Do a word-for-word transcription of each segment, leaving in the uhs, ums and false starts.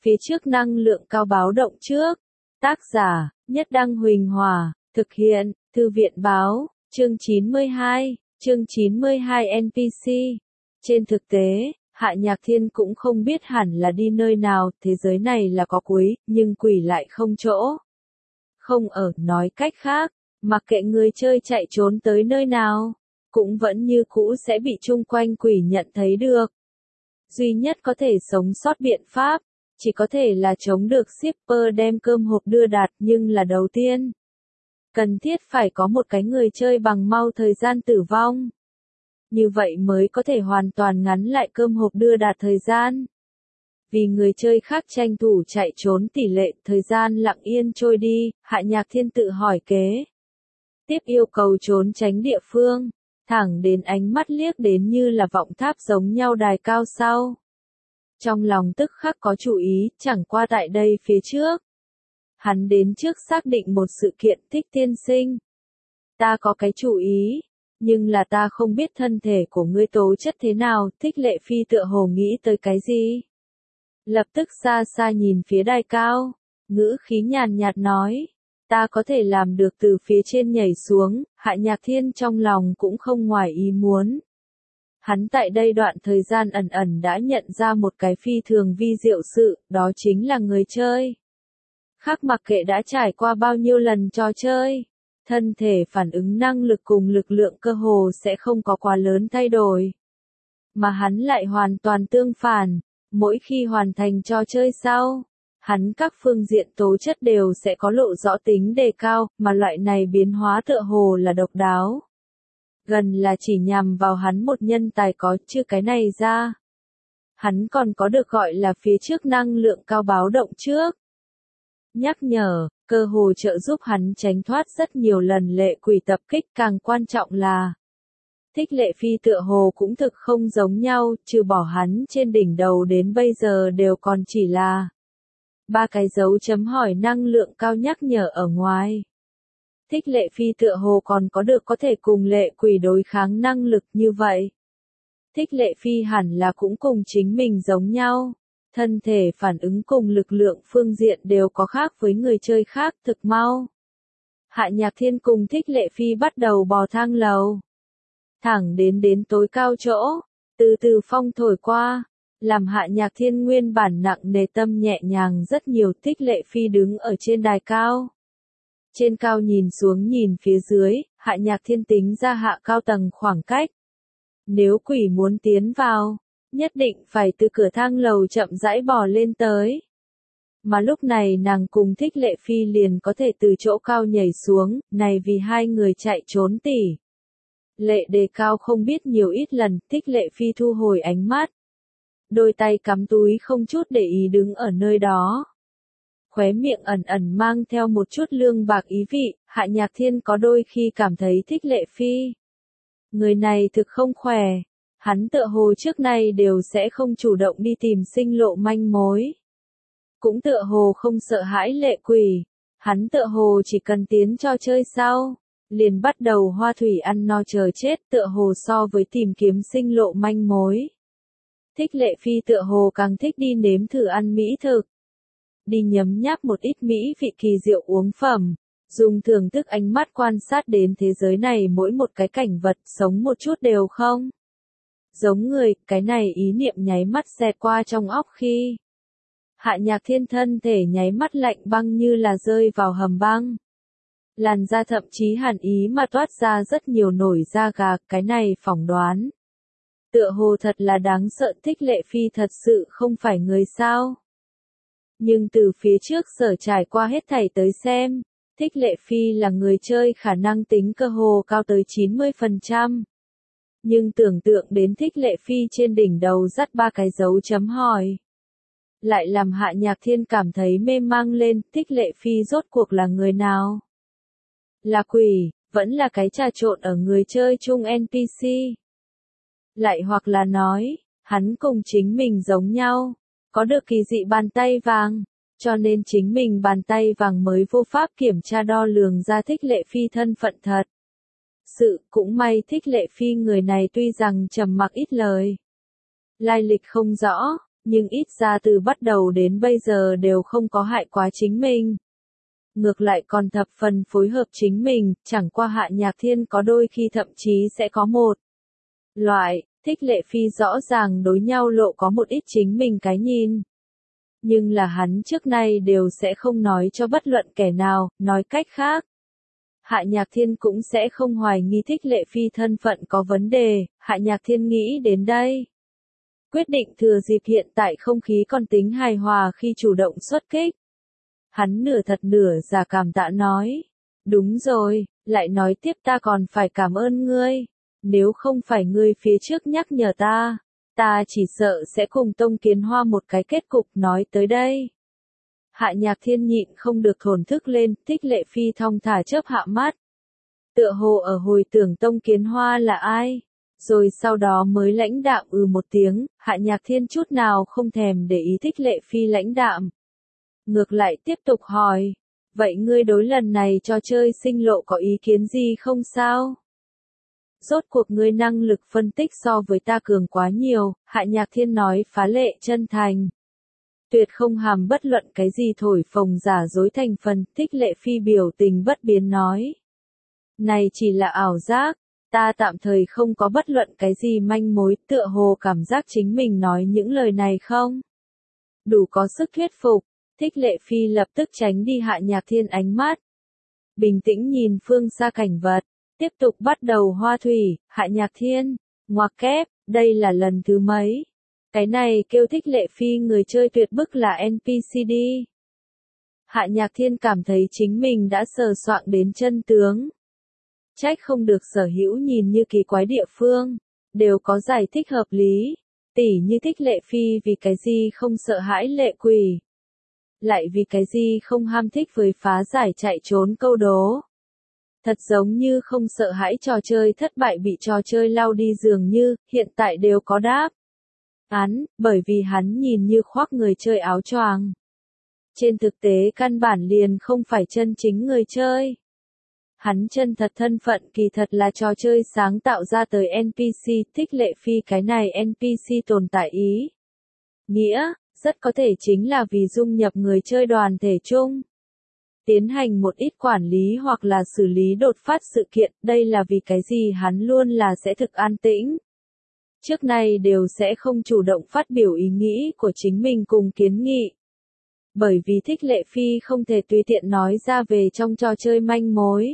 Phía trước năng lượng cao báo động trước. Tác giả, Nhất Đăng Huỳnh Hòa, thực hiện, Thư viện báo, chương chín mươi hai, chương chín mươi hai en pê xê. Trên thực tế, Hạ Nhạc Thiên cũng không biết hẳn là đi nơi nào, thế giới này là có cuối, nhưng quỷ lại không chỗ. Không ở, nói cách khác, mặc kệ người chơi chạy trốn tới nơi nào, cũng vẫn như cũ sẽ bị chung quanh quỷ nhận thấy được. Duy nhất có thể sống sót biện pháp, chỉ có thể là chống được shipper đem cơm hộp đưa đạt, nhưng là đầu tiên. Cần thiết phải có một cái người chơi bằng mau thời gian tử vong. Như vậy mới có thể hoàn toàn ngắn lại cơm hộp đưa đạt thời gian. Vì người chơi khác tranh thủ chạy trốn tỷ lệ thời gian lặng yên trôi đi, Hạ Nhạc Thiên tự hỏi kế. Tiếp yêu cầu trốn tránh địa phương, thẳng đến ánh mắt liếc đến như là vọng tháp giống nhau đài cao sau. Trong lòng tức khắc có chủ ý, chẳng qua tại đây phía trước. Hắn đến trước xác định một sự kiện. Thích tiên sinh. Ta có cái chủ ý, nhưng là ta không biết thân thể của ngươi tố chất thế nào. Thích Lệ Phi tựa hồ nghĩ tới cái gì. Lập tức xa xa nhìn phía đài cao, ngữ khí nhàn nhạt nói. Ta có thể làm được từ phía trên nhảy xuống. Hạ Nhạc Thiên trong lòng cũng không ngoài ý muốn. Hắn tại đây đoạn thời gian ẩn ẩn đã nhận ra một cái phi thường vi diệu sự, đó chính là người chơi. Khác mặc kệ đã trải qua bao nhiêu lần trò chơi, thân thể phản ứng năng lực cùng lực lượng cơ hồ sẽ không có quá lớn thay đổi. Mà hắn lại hoàn toàn tương phản, mỗi khi hoàn thành trò chơi sau, hắn các phương diện tố chất đều sẽ có lộ rõ tính đề cao, mà loại này biến hóa tựa hồ là độc đáo. Gần là chỉ nhằm vào hắn một nhân tài có, chứ cái này ra. Hắn còn có được gọi là phía trước năng lượng cao báo động trước. Nhắc nhở, cơ hồ trợ giúp hắn tránh thoát rất nhiều lần lệ quỷ tập kích, càng quan trọng là Thích Lệ Phi tựa hồ cũng thực không giống nhau, trừ bỏ hắn trên đỉnh đầu đến bây giờ đều còn chỉ là ba cái dấu chấm hỏi năng lượng cao nhắc nhở ở ngoài. Thích Lệ Phi tựa hồ còn có được có thể cùng lệ quỷ đối kháng năng lực như vậy. Thích Lệ Phi hẳn là cũng cùng chính mình giống nhau. Thân thể phản ứng cùng lực lượng phương diện đều có khác với người chơi khác thực mau. Hạ Nhạc Thiên cùng Thích Lệ Phi bắt đầu bò thang lầu. Thẳng đến đến tối cao chỗ, từ từ phong thổi qua, làm Hạ Nhạc Thiên nguyên bản nặng nề tâm nhẹ nhàng rất nhiều. Thích Lệ Phi đứng ở trên đài cao. Trên cao nhìn xuống nhìn phía dưới, Hạ Nhạc Thiên tính ra hạ cao tầng khoảng cách. Nếu quỷ muốn tiến vào, nhất định phải từ cửa thang lầu chậm rãi bò lên tới. Mà lúc này nàng cùng Thích Lệ Phi liền có thể từ chỗ cao nhảy xuống, này vì hai người chạy trốn tỉ. Lệ đề cao không biết nhiều ít lần, Thích Lệ Phi thu hồi ánh mắt. Đôi tay cắm túi không chút để ý đứng ở nơi đó. Khóe miệng ẩn ẩn mang theo một chút lương bạc ý vị, Hạ Nhạc Thiên có đôi khi cảm thấy Thích Lệ Phi. Người này thực không khỏe, hắn tựa hồ trước nay đều sẽ không chủ động đi tìm sinh lộ manh mối. Cũng tựa hồ không sợ hãi lệ quỷ, hắn tựa hồ chỉ cần tiến cho chơi sau, liền bắt đầu hoa thủy ăn no chờ chết, tựa hồ so với tìm kiếm sinh lộ manh mối. Thích Lệ Phi tựa hồ càng thích đi nếm thử ăn mỹ thực. Đi nhấm nháp một ít mỹ vị kỳ diệu uống phẩm, dùng thưởng thức ánh mắt quan sát đến thế giới này mỗi một cái cảnh vật sống một chút đều không. Giống người, cái này ý niệm nháy mắt xẹt qua trong óc khi. Hạ Nhạc Thiên thân thể nháy mắt lạnh băng như là rơi vào hầm băng. Làn da thậm chí hàn ý mà toát ra rất nhiều nổi da gà, cái này phỏng đoán. Tựa hồ thật là đáng sợ. Thích Lệ Phi thật sự không phải người sao. Nhưng từ phía trước sở trải qua hết thảy tới xem, Thích Lệ Phi là người chơi khả năng tính cơ hồ cao tới chín mươi phần trăm. Nhưng tưởng tượng đến Thích Lệ Phi trên đỉnh đầu dắt ba cái dấu chấm hỏi. Lại làm Hạ Nhạc Thiên cảm thấy mê mang lên. Thích Lệ Phi rốt cuộc là người nào? Là quỷ, vẫn là cái trà trộn ở người chơi chung en pê xê. Lại hoặc là nói, hắn cùng chính mình giống nhau. Có được kỳ dị bàn tay vàng, cho nên chính mình bàn tay vàng mới vô pháp kiểm tra đo lường ra Thích Lệ Phi thân phận thật. Sự cũng may Thích Lệ Phi người này tuy rằng trầm mặc ít lời, lai lịch không rõ, Nhưng ít ra từ bắt đầu đến bây giờ đều không có hại quá chính mình. Ngược lại còn thập phần phối hợp chính mình, chẳng qua Hạ Nhạc Thiên có đôi khi thậm chí sẽ có một loại, Thích Lệ Phi rõ ràng đối nhau lộ có một ít chính mình cái nhìn. Nhưng là hắn trước nay đều sẽ không nói cho bất luận kẻ nào, nói cách khác. Hạ Nhạc Thiên cũng sẽ không hoài nghi Thích Lệ Phi thân phận có vấn đề, Hạ Nhạc Thiên nghĩ đến đây. Quyết định thừa dịp hiện tại không khí còn tính hài hòa khi chủ động xuất kích. Hắn nửa thật nửa giả cảm tạ nói. Đúng rồi, lại nói tiếp ta còn phải cảm ơn ngươi. Nếu không phải ngươi phía trước nhắc nhở ta, ta chỉ sợ sẽ cùng Tông Kiến Hoa một cái kết cục nói tới đây. Hạ Nhạc Thiên nhịn không được thổn thức lên, Thích Lệ Phi thong thả chớp hạ mắt. Tựa hồ ở hồi tưởng Tông Kiến Hoa là ai, rồi sau đó mới lãnh đạm ừ một tiếng, Hạ Nhạc Thiên chút nào không thèm để ý Thích Lệ Phi lãnh đạm. Ngược lại tiếp tục hỏi, vậy ngươi đối lần này trò chơi sinh lộ có ý kiến gì không sao? Rốt cuộc ngươi năng lực phân tích so với ta cường quá nhiều, Hạ Nhạc Thiên nói phá lệ chân thành. Tuyệt không hàm bất luận cái gì thổi phồng giả dối thành phần, Thích Lệ Phi biểu tình bất biến nói. Này chỉ là ảo giác, ta tạm thời không có bất luận cái gì manh mối, tựa hồ cảm giác chính mình nói những lời này không? Đủ có sức thuyết phục, Thích Lệ Phi lập tức tránh đi Hạ Nhạc Thiên ánh mắt. Bình tĩnh nhìn phương xa cảnh vật, tiếp tục bắt đầu hoa thủy, Hạ Nhạc Thiên, ngoặc kép, đây là lần thứ mấy? Cái này kêu Thích Lệ Phi người chơi tuyệt bức là en pê xê đi. Hạ Nhạc Thiên cảm thấy chính mình đã sờ soạng đến chân tướng. Trách không được sở hữu nhìn như kỳ quái địa phương, đều có giải thích hợp lý, tỉ như Thích Lệ Phi vì cái gì không sợ hãi lệ quỷ. Lại vì cái gì không ham thích với phá giải chạy trốn câu đố. Thật giống như không sợ hãi trò chơi thất bại bị trò chơi lao đi dường như, hiện tại đều có đáp. Án, bởi vì hắn nhìn như khoác người chơi áo choàng. Trên thực tế căn bản liền không phải chân chính người chơi. Hắn chân thật thân phận kỳ thật là trò chơi sáng tạo ra tới en pê xê, Thích Lệ Phi cái này en pê xê tồn tại ý. Nghĩa, rất có thể chính là vì dung nhập người chơi đoàn thể chung. Tiến hành một ít quản lý hoặc là xử lý đột phát sự kiện, đây là vì cái gì hắn luôn là sẽ thực an tĩnh. Trước nay đều sẽ không chủ động phát biểu ý nghĩ của chính mình cùng kiến nghị. Bởi vì Thích Lệ Phi không thể tùy tiện nói ra về trong trò chơi manh mối.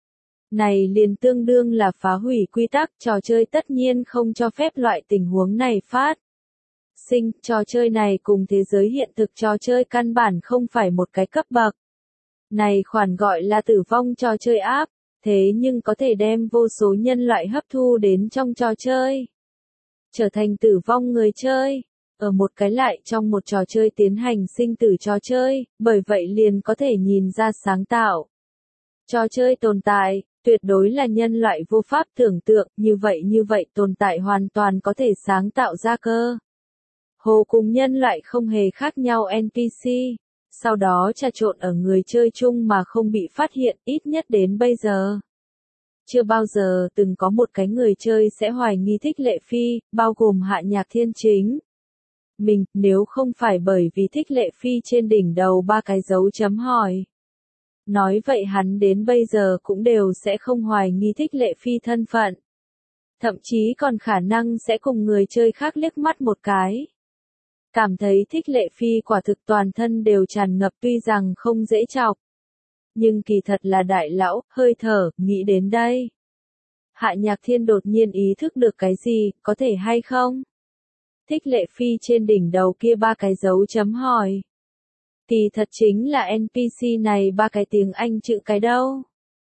Này liền tương đương là phá hủy quy tắc trò chơi, tất nhiên không cho phép loại tình huống này phát sinh. Trò chơi này cùng thế giới hiện thực trò chơi căn bản không phải một cái cấp bậc. Này khoản gọi là tử vong trò chơi áp, thế nhưng có thể đem vô số nhân loại hấp thu đến trong trò chơi. Trở thành tử vong người chơi, ở một cái lại trong một trò chơi tiến hành sinh tử trò chơi, bởi vậy liền có thể nhìn ra sáng tạo. Trò chơi tồn tại, tuyệt đối là nhân loại vô pháp tưởng tượng, như vậy như vậy tồn tại hoàn toàn có thể sáng tạo ra cơ. Hồ cùng nhân loại không hề khác nhau en pê xê, sau đó trà trộn ở người chơi chung mà không bị phát hiện, ít nhất đến bây giờ. Chưa bao giờ từng có một cái người chơi sẽ hoài nghi Thích Lệ Phi, bao gồm Hạ Nhạc Thiên chính. Mình, nếu không phải bởi vì Thích Lệ Phi trên đỉnh đầu ba cái dấu chấm hỏi. Nói vậy hắn đến bây giờ cũng đều sẽ không hoài nghi Thích Lệ Phi thân phận. Thậm chí còn khả năng sẽ cùng người chơi khác liếc mắt một cái. Cảm thấy Thích Lệ Phi quả thực toàn thân đều tràn ngập, tuy rằng không dễ chọc. Nhưng kỳ thật là đại lão, hơi thở, nghĩ đến đây. Hạ Nhạc Thiên đột nhiên ý thức được cái gì, có thể hay không? Thích Lệ Phi trên đỉnh đầu kia ba cái dấu chấm hỏi. Kỳ thật chính là en pê xê này ba cái tiếng Anh chữ cái đâu.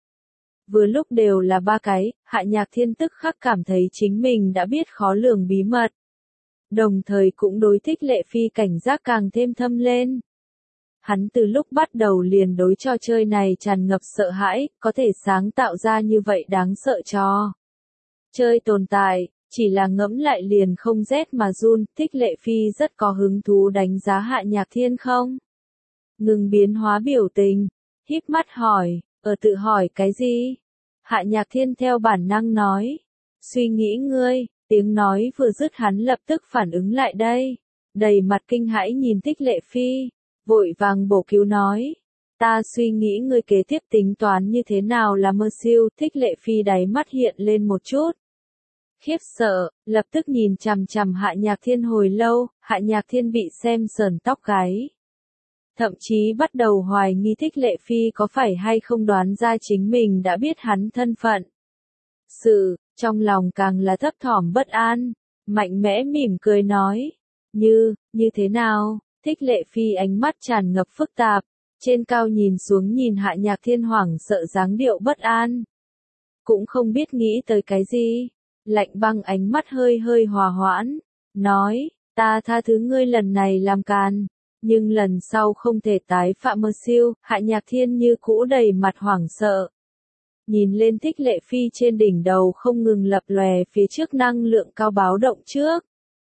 Vừa lúc đều là ba cái, Hạ Nhạc Thiên tức khắc cảm thấy chính mình đã biết khó lường bí mật. Đồng thời cũng đối Thích Lệ Phi cảnh giác càng thêm thâm lên. Hắn từ lúc bắt đầu liền đối trò chơi này tràn ngập sợ hãi, có thể sáng tạo ra như vậy đáng sợ trò chơi tồn tại, chỉ là ngẫm lại liền không rét mà run. Thích Lệ Phi rất có hứng thú đánh giá Hạ Nhạc Thiên không? Ngừng biến hóa biểu tình, híp mắt hỏi, ở tự hỏi cái gì? Hạ Nhạc Thiên theo bản năng nói, suy nghĩ ngươi. Tiếng nói vừa dứt hắn lập tức phản ứng lại đây. đầy mặt kinh hãi nhìn Thích Lệ Phi, vội vàng bổ cứu nói. Ta suy nghĩ ngươi kế tiếp tính toán như thế nào là mơ siêu. Thích Lệ Phi đáy mắt hiện lên một chút khiếp sợ, lập tức nhìn chằm chằm Hạ Nhạc Thiên hồi lâu. Hạ Nhạc Thiên bị xem sờn tóc gáy, thậm chí bắt đầu hoài nghi Thích Lệ Phi có phải hay không đoán ra chính mình đã biết hắn thân phận. Sự, trong lòng càng là thấp thỏm bất an, mạnh mẽ mỉm cười nói, như, như thế nào? Thích Lệ Phi ánh mắt tràn ngập phức tạp, trên cao nhìn xuống nhìn Hạ Nhạc Thiên hoảng sợ dáng điệu bất an. Cũng không biết nghĩ tới cái gì, lạnh băng ánh mắt hơi hơi hòa hoãn, nói, ta tha thứ ngươi lần này làm càn, nhưng lần sau không thể tái phạm mơ siêu. Hạ Nhạc Thiên như cũ đầy mặt hoảng sợ, nhìn lên Thích Lệ Phi trên đỉnh đầu không ngừng lập lòe phía trước năng lượng cao báo động trước.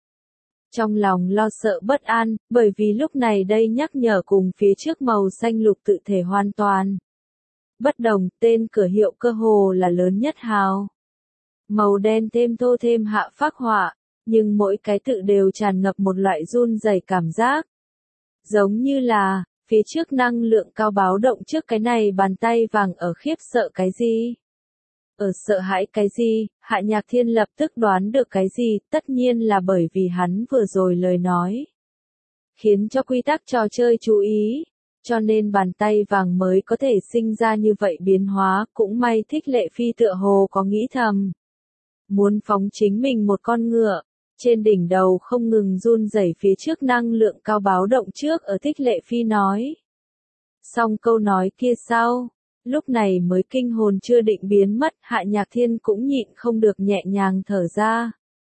Trong lòng lo sợ bất an, bởi vì lúc này đây nhắc nhở cùng phía trước màu xanh lục tự thể hoàn toàn bất đồng, tên cửa hiệu cơ hồ là lớn nhất hào. Màu đen thêm thô thêm hạ phác họa, nhưng mỗi cái tự đều tràn ngập một loại run rẩy cảm giác. Giống như là, phía trước năng lượng cao báo động trước cái này bàn tay vàng ở khiếp sợ cái gì? Ở sợ hãi cái gì? Hạ Nhạc Thiên lập tức đoán được cái gì, tất nhiên là bởi vì hắn vừa rồi lời nói khiến cho quy tắc trò chơi chú ý, cho nên bàn tay vàng mới có thể sinh ra như vậy biến hóa. Cũng may Thích Lệ Phi tựa hồ có nghĩ thầm, muốn phóng chính mình một con ngựa, trên đỉnh đầu không ngừng run rẩy phía trước năng lượng cao báo động trước ở Thích Lệ Phi nói. Xong câu nói kia sau, lúc này mới kinh hồn chưa định biến mất. Hạ Nhạc Thiên cũng nhịn không được nhẹ nhàng thở ra,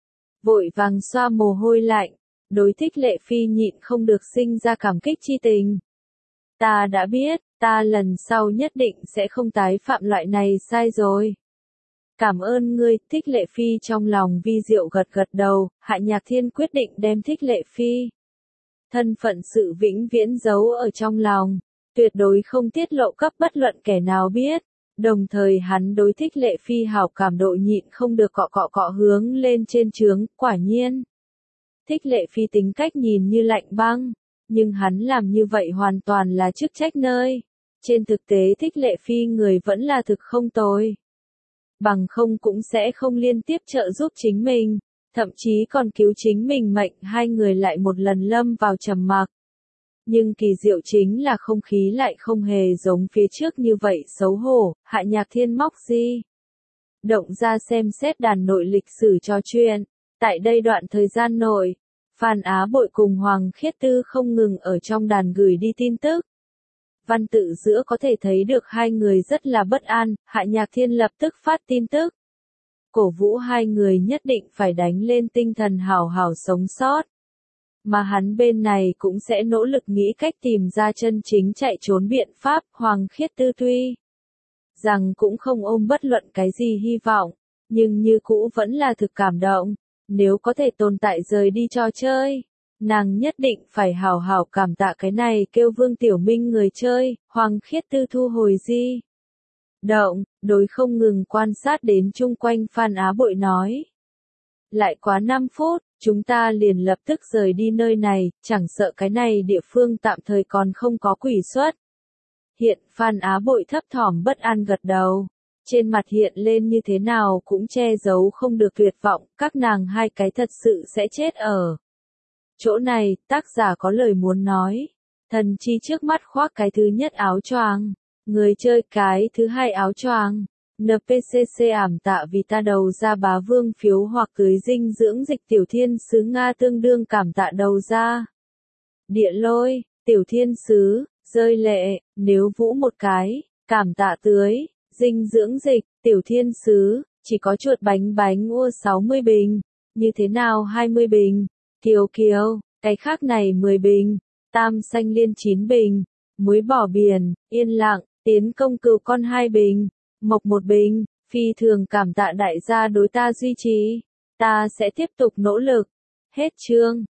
vội vàng xoa mồ hôi lạnh, đối Thích Lệ Phi nhịn không được sinh ra cảm kích chi tình. Ta đã biết, ta lần sau nhất định sẽ không tái phạm loại này sai rồi. Cảm ơn ngươi. Thích Lệ Phi trong lòng vi diệu gật gật đầu. Hạ Nhạc Thiên quyết định đem Thích Lệ Phi thân phận sự vĩnh viễn giấu ở trong lòng, tuyệt đối không tiết lộ cấp bất luận kẻ nào biết. Đồng thời hắn đối Thích Lệ Phi hảo cảm độ nhịn không được cọ cọ cọ hướng lên trên trướng. Quả nhiên, Thích Lệ Phi tính cách nhìn như lạnh băng, nhưng hắn làm như vậy hoàn toàn là chức trách nơi. Trên thực tế Thích Lệ Phi người vẫn là thực không tồi, bằng không cũng sẽ không liên tiếp trợ giúp chính mình, thậm chí còn cứu chính mình mệnh. Hai người lại một lần lâm vào trầm mặc. Nhưng kỳ diệu chính là không khí lại không hề giống phía trước như vậy xấu hổ. Hạ Nhạc Thiên móc di động ra xem xét đàn nội lịch sử trò chuyện. Tại đây đoạn thời gian nội, Phan Á Bội cùng Hoàng Khiết Tư không ngừng ở trong đàn gửi đi tin tức. Văn tự giữa có thể thấy được hai người rất là bất an. Hạ Nhạc Thiên lập tức phát tin tức, cổ vũ hai người nhất định phải đánh lên tinh thần hảo hảo sống sót. Mà hắn bên này cũng sẽ nỗ lực nghĩ cách tìm ra chân chính chạy trốn biện pháp. Hoàng Khiết Tư tuy rằng cũng không ôm bất luận cái gì hy vọng, nhưng như cũ vẫn là thực cảm động. Nếu có thể tồn tại rời đi trò chơi, nàng nhất định phải hảo hảo cảm tạ cái này kêu Vương Tiểu Minh người chơi. Hoàng Khiết Tư thu hồi di động, đối không ngừng quan sát đến chung quanh Phan Á Bội nói. Lại quá năm phút, chúng ta liền lập tức rời đi nơi này, chẳng sợ cái này địa phương tạm thời còn không có quỷ xuất. Hiện Phan Á Bội thấp thỏm bất an gật đầu, trên mặt hiện lên như thế nào cũng che giấu không được tuyệt vọng. Các nàng hai cái thật sự sẽ chết ở chỗ này. Tác giả có lời muốn nói, thần chi trước mắt khoác cái thứ nhất áo choàng, người chơi cái thứ hai áo choàng. en pê xê xê ảm tạ vì ta đầu ra bá vương phiếu hoặc tưới dinh dưỡng dịch tiểu thiên sứ Nga tương đương cảm tạ đầu ra. Địa lôi, tiểu thiên sứ, rơi lệ, nếu vũ một cái, cảm tạ tưới dinh dưỡng dịch, tiểu thiên sứ, chỉ có chuột bánh bánh ua sáu mươi bình, như thế nào hai mươi bình, kiều kiều, cái khác này mười bình, tam xanh liên chín bình, muối bỏ biển, yên lặng, tiến công cừu con hai bình, mộc một bình, phi thường cảm tạ đại gia đối ta duy trì, ta sẽ tiếp tục nỗ lực. Hết chương.